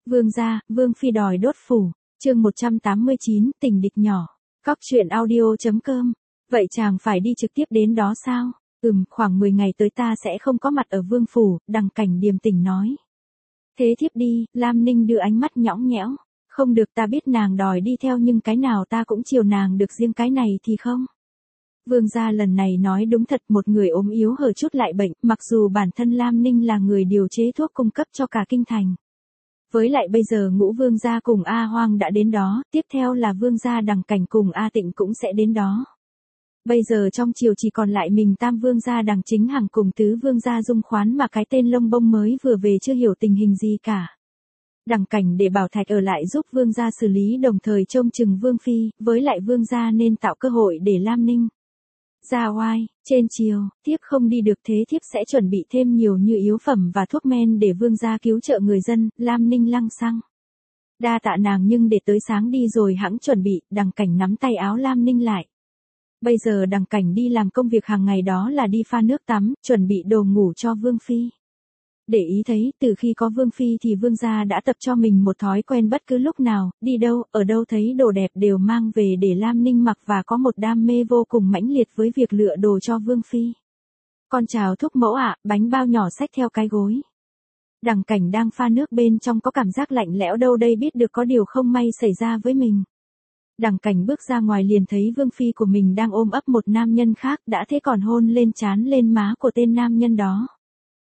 Vương gia, Vương phi đòi đốt phủ, chương 189, tình địch nhỏ. Cóc truyện audio.com. Vậy chàng phải đi trực tiếp đến đó sao? Khoảng 10 ngày tới ta sẽ không có mặt ở Vương phủ, Đằng Cảnh điềm tĩnh nói. Thế thiếp đi, Lam Ninh đưa ánh mắt nhõng nhẽo. Không được, ta biết nàng đòi đi theo nhưng cái nào ta cũng chiều nàng được, riêng cái này thì không. Vương gia lần này nói đúng thật, một người ốm yếu hở chút lại bệnh, mặc dù bản thân Lam Ninh là người điều chế thuốc cung cấp cho cả kinh thành. Với lại bây giờ Ngũ Vương gia cùng A Hoang đã đến đó, tiếp theo là Vương gia Đằng Cảnh cùng A Tịnh cũng sẽ đến đó. Bây giờ trong triều chỉ còn lại mình Tam Vương gia Đằng Chính Hằng cùng Tứ Vương gia Dung Khoán mà cái tên lông bông mới vừa về chưa hiểu tình hình gì cả. Đằng Cảnh để Bảo Thạch ở lại giúp Vương gia xử lý, đồng thời trông chừng Vương phi, với lại Vương gia nên tạo cơ hội để Lam Ninh ra oai. Trên triều, thiếp không đi được, thế thiếp sẽ chuẩn bị thêm nhiều như yếu phẩm và thuốc men để Vương gia cứu trợ người dân. Lam Ninh lăng xăng. Đa tạ nàng, nhưng để tới sáng đi rồi hẵng chuẩn bị. Đằng Cảnh nắm tay áo Lam Ninh lại. Bây giờ Đằng Cảnh đi làm công việc hàng ngày đó là đi pha nước tắm, chuẩn bị đồ ngủ cho Vương phi. Để ý thấy, từ khi có Vương phi thì Vương gia đã tập cho mình một thói quen bất cứ lúc nào, đi đâu, ở đâu thấy đồ đẹp đều mang về để Lam Ninh mặc, và có một đam mê vô cùng mãnh liệt với việc lựa đồ cho Vương phi. Con chào thúc mẫu ạ, bánh bao nhỏ xách theo cái gối. Đằng Cảnh đang pha nước, bên trong có cảm giác lạnh lẽo, đâu đây biết được có điều không may xảy ra với mình. Đằng Cảnh bước ra ngoài liền thấy Vương phi của mình đang ôm ấp một nam nhân khác, đã thế còn hôn lên trán lên má của tên nam nhân đó.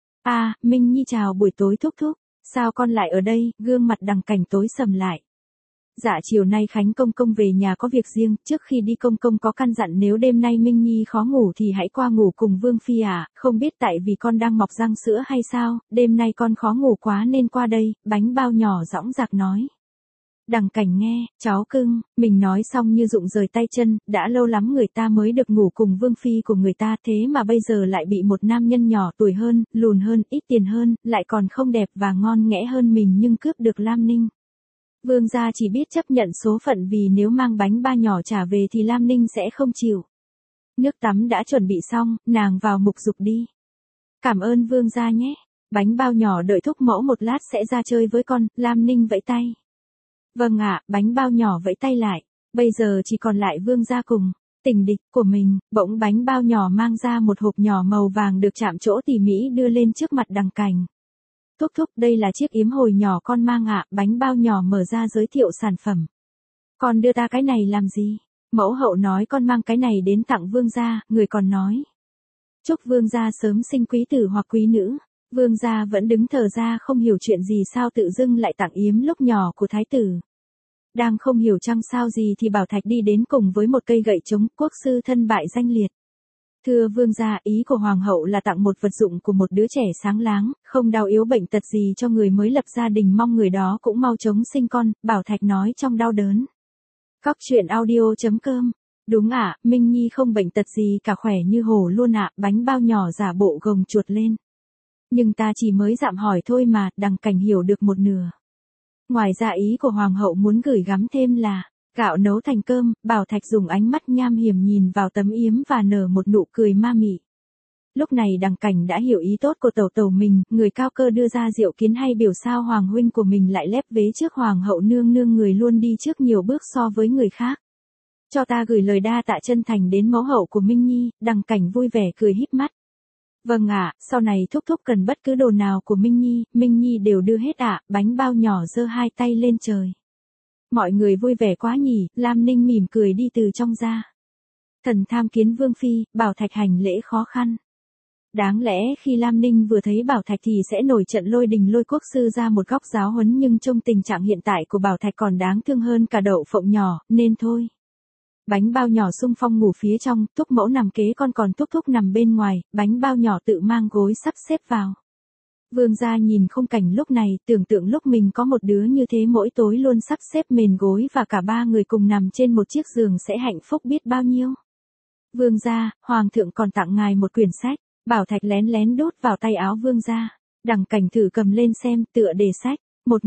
Minh Nhi chào buổi tối thúc thúc, sao con lại ở đây? Gương mặt Đằng Cảnh tối sầm lại. Dạ chiều nay Khánh công công về nhà có việc riêng, trước khi đi công công có căn dặn nếu đêm nay Minh Nhi khó ngủ thì hãy qua ngủ cùng Vương phi à, không biết tại vì con đang mọc răng sữa hay sao, đêm nay con khó ngủ quá nên qua đây. Bánh bao nhỏ dõng dạc nói. Đằng Cảnh nghe, cháu cưng, mình nói xong như rụng rời tay chân, đã lâu lắm người ta mới được ngủ cùng Vương phi của người ta, thế mà bây giờ lại bị một nam nhân nhỏ tuổi hơn, lùn hơn, ít tiền hơn, lại còn không đẹp và ngon nghẽ hơn mình nhưng cướp được Lam Ninh. Vương gia chỉ biết chấp nhận số phận, vì nếu mang bánh ba nhỏ trả về thì Lam Ninh sẽ không chịu. Nước tắm đã chuẩn bị xong, nàng vào mục dục đi. Cảm ơn Vương gia nhé. Bánh bao nhỏ đợi thúc mẫu một lát sẽ ra chơi với con. Lam Ninh vẫy tay. Vâng ạ, bánh bao nhỏ vẫy tay lại. Bây giờ chỉ còn lại Vương gia cùng tình địch của mình. Bỗng bánh bao nhỏ mang ra một hộp nhỏ màu vàng được chạm trổ tỉ mỉ đưa lên trước mặt Đằng Cảnh. Thúc thúc, đây là chiếc yếm hồi nhỏ con mang ạ. Bánh bao nhỏ mở ra giới thiệu sản phẩm. Con đưa ta cái này làm gì? Mẫu hậu nói con mang cái này đến tặng Vương gia, người còn nói. Chúc Vương gia sớm sinh quý tử hoặc quý nữ. Vương gia vẫn đứng thờ ra không hiểu chuyện gì, sao tự dưng lại tặng yếm lúc nhỏ của thái tử. Đang không hiểu chăng sao gì thì Bảo Thạch đi đến cùng với một cây gậy chống, quốc sư thân bại danh liệt. Thưa Vương gia, ý của Hoàng hậu là tặng một vật dụng của một đứa trẻ sáng láng, không đau yếu bệnh tật gì cho người mới lập gia đình, mong người đó cũng mau chóng sinh con. Bảo Thạch nói trong đau đớn. Cóc truyện audio.com. Đúng ạ, Minh Nhi không bệnh tật gì cả, khỏe như hổ luôn ạ. Bánh bao nhỏ giả bộ gồng chuột lên. Nhưng ta chỉ mới dạm hỏi thôi mà. Đằng Cảnh hiểu được một nửa. Ngoài ra ý của Hoàng hậu muốn gửi gắm thêm là gạo nấu thành cơm. Bảo Thạch dùng ánh mắt nham hiểm nhìn vào tấm yếm và nở một nụ cười ma mị. Lúc này Đằng Cảnh đã hiểu ý tốt của tẩu tẩu mình, người cao cơ đưa ra diệu kiến hay biểu sao hoàng huynh của mình lại lép vế trước Hoàng hậu nương nương, người luôn đi trước nhiều bước so với người khác. Cho ta gửi lời đa tạ chân thành đến mẫu hậu của Minh Nhi. Đằng Cảnh vui vẻ cười híp mắt. Vâng ạ, sau này thúc thúc cần bất cứ đồ nào của Minh Nhi đều đưa hết ạ. Bánh bao nhỏ giơ hai tay lên trời. Mọi người vui vẻ quá nhỉ. Lam Ninh mỉm cười đi từ trong ra. Thần tham kiến Vương phi. Bảo Thạch hành lễ khó khăn. Đáng lẽ khi Lam Ninh vừa thấy Bảo Thạch thì sẽ nổi trận lôi đình lôi quốc sư ra một góc giáo huấn, nhưng trong tình trạng hiện tại của Bảo Thạch còn đáng thương hơn cả đậu phộng nhỏ, nên thôi. Bánh bao nhỏ xung phong ngủ phía trong, thúc mẫu nằm kế con, còn thúc thúc nằm bên ngoài. Bánh bao nhỏ tự mang gối sắp xếp vào. Vương gia nhìn khung cảnh lúc này, tưởng tượng lúc mình có một đứa như thế mỗi tối luôn sắp xếp mền gối và cả ba người cùng nằm trên một chiếc giường sẽ hạnh phúc biết bao nhiêu. Vương gia, Hoàng thượng còn tặng ngài một quyển sách. Bảo Thạch lén lén đút vào tay áo Vương gia. Đằng Cảnh thử cầm lên xem, tựa đề sách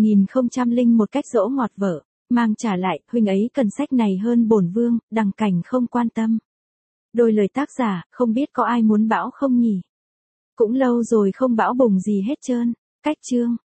1001 cách dỗ ngọt vợ. Mang trả lại, huynh ấy cần sách này hơn bổn vương. Đằng Cảnh không quan tâm. Đôi lời tác giả, không biết có ai muốn bão không nhỉ? Cũng lâu rồi không bão bùng gì hết trơn. Cách chương.